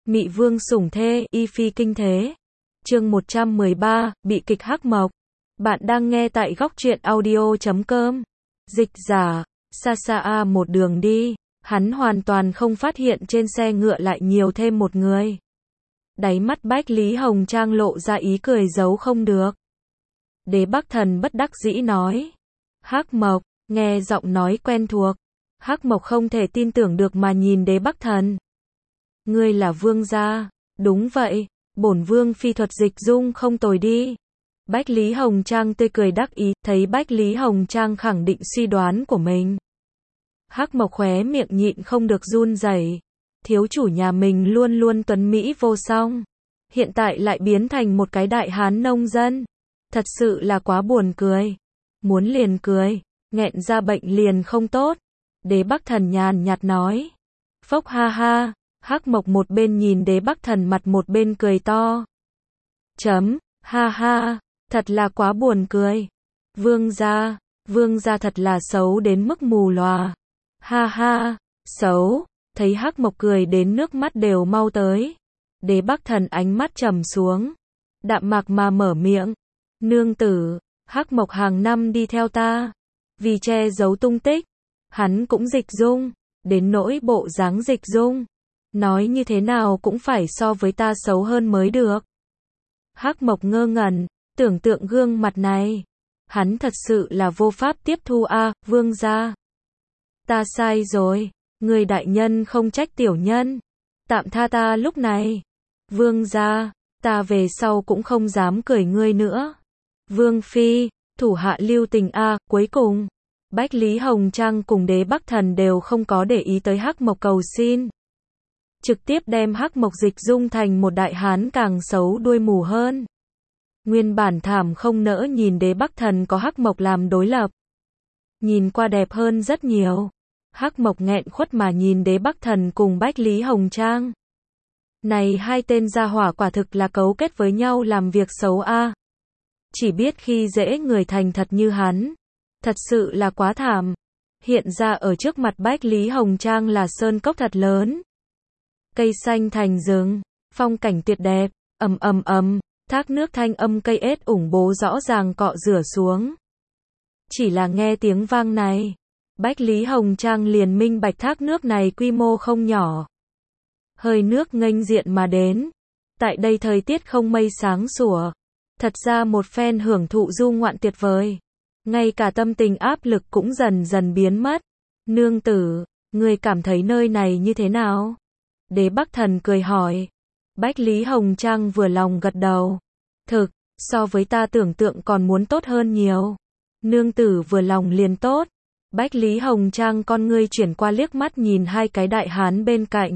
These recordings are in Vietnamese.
Mị vương sủng thê, y phi kinh thế. Chương 113, bị kịch hắc mộc. Bạn đang nghe tại góc truyện audio.com. Dịch giả, xa xa a một đường đi, hắn hoàn toàn không phát hiện trên xe ngựa lại nhiều thêm một người. Đáy mắt Bách Lý Hồng Trang lộ ra ý cười giấu không được. Đế Bắc Thần bất đắc dĩ nói. Hắc mộc, nghe giọng nói quen thuộc. Hắc mộc không thể tin tưởng được mà nhìn Đế Bắc Thần. Ngươi là vương gia? Đúng vậy, bổn vương phi thuật dịch dung không tồi đi. Bách Lý Hồng Trang tươi cười đắc ý, thấy Bách Lý Hồng Trang khẳng định suy đoán của mình. Hắc mộc khóe miệng nhịn không được run rẩy. Thiếu chủ nhà mình luôn luôn tuấn mỹ vô song, hiện tại lại biến thành một cái đại hán nông dân. Thật sự là quá buồn cười. Muốn liền cười, nghẹn ra bệnh liền không tốt. Đế Bắc Thần nhàn nhạt nói. Phốc ha ha. Hắc mộc một bên nhìn Đế Bắc Thần mặt một bên cười to. Ha ha, thật là quá buồn cười. Vương gia thật là xấu đến mức mù lòa. Ha ha, xấu. Thấy Hắc mộc cười đến nước mắt đều mau tới. Đế Bắc Thần ánh mắt trầm xuống, đạm mạc mà mở miệng. Nương tử, Hắc mộc hàng năm đi theo ta, vì che giấu tung tích, hắn cũng dịch dung, đến nỗi bộ dáng dịch dung, nói như thế nào cũng phải so với ta xấu hơn mới được. Hắc mộc ngơ ngẩn, tưởng tượng gương mặt này, hắn thật sự là vô pháp tiếp thu a. Vương gia, ta sai rồi, người đại nhân không trách tiểu nhân, tạm tha ta lúc này. Vương gia, ta về sau cũng không dám cười ngươi nữa. Vương phi, thủ hạ lưu tình a. Cuối cùng, Bách Lý Hồng Trang cùng Đế Bắc Thần đều không có để ý tới Hắc mộc cầu xin, trực tiếp đem Hắc mộc dịch dung thành một đại hán càng xấu đuôi mù hơn. Nguyên bản thảm không nỡ nhìn Đế Bắc Thần có Hắc mộc làm đối lập, nhìn qua đẹp hơn rất nhiều. Hắc mộc nghẹn khuất mà nhìn Đế Bắc Thần cùng Bách Lý Hồng Trang. Này hai tên gia hỏa quả thực là cấu kết với nhau làm việc xấu a. Chỉ biết khi dễ người thành thật như hắn, thật sự là quá thảm. Hiện ra ở trước mặt Bách Lý Hồng Trang là sơn cốc thật lớn, cây xanh thành rừng, phong cảnh tuyệt đẹp, thác nước thanh âm cây ếch ủng bố rõ ràng cọ rửa xuống. Chỉ là nghe tiếng vang này, Bách Lý Hồng Trang liền minh bạch thác nước này quy mô không nhỏ. Hơi nước nghênh diện mà đến, tại đây thời tiết không mây sáng sủa, thật ra một phen hưởng thụ du ngoạn tuyệt vời. Ngay cả tâm tình áp lực cũng dần dần biến mất. Nương tử, người cảm thấy nơi này như thế nào? Đế Bắc Thần cười hỏi. Bách Lý Hồng Trang vừa lòng gật đầu. Thực, so với ta tưởng tượng còn muốn tốt hơn nhiều. Nương tử vừa lòng liền tốt. Bách Lý Hồng Trang con ngươi chuyển qua liếc mắt nhìn hai cái đại hán bên cạnh.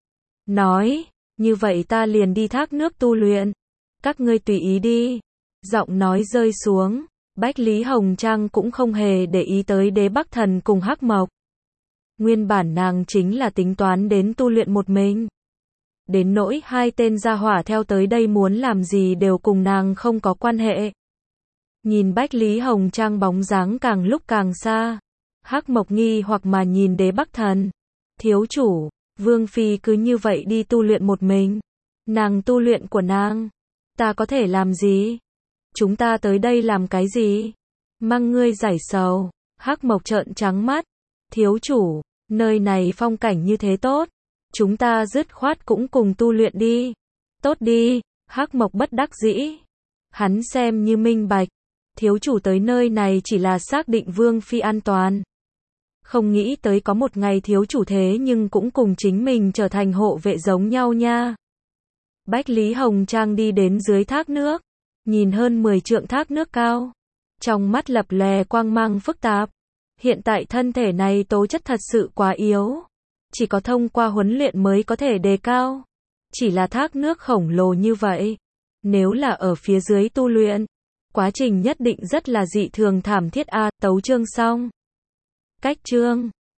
Nói, như vậy ta liền đi thác nước tu luyện. Các ngươi tùy ý đi. Giọng nói rơi xuống, Bách Lý Hồng Trang cũng không hề để ý tới Đế Bắc Thần cùng Hắc mộc. Nguyên bản nàng chính là tính toán đến tu luyện một mình. Đến nỗi hai tên gia hỏa theo tới đây muốn làm gì đều cùng nàng không có quan hệ. Nhìn Bách Lý Hồng Trang bóng dáng càng lúc càng xa, Hắc mộc nghi hoặc mà nhìn Đế Bắc Thần. Thiếu chủ, Vương phi cứ như vậy đi tu luyện một mình. Nàng tu luyện của nàng, ta có thể làm gì? Chúng ta tới đây làm cái gì? Mang ngươi giải sầu. Hắc mộc trợn trắng mắt. Thiếu chủ, nơi này phong cảnh như thế tốt, chúng ta dứt khoát cũng cùng tu luyện đi. Tốt đi. Hắc mộc bất đắc dĩ. Hắn xem như minh bạch, thiếu chủ tới nơi này chỉ là xác định Vương phi an toàn. Không nghĩ tới có một ngày thiếu chủ thế nhưng cũng cùng chính mình trở thành hộ vệ giống nhau nha. Bách Lý Hồng Trang đi đến dưới thác nước, nhìn hơn 10 trượng thác nước cao, trong mắt lập lòe quang mang phức tạp. Hiện tại thân thể này tố chất thật sự quá yếu, chỉ có thông qua huấn luyện mới có thể đề cao. Chỉ là thác nước khổng lồ như vậy, nếu là ở phía dưới tu luyện, quá trình nhất định rất là dị thường thảm thiết a. Tấu chương xong. Cách chương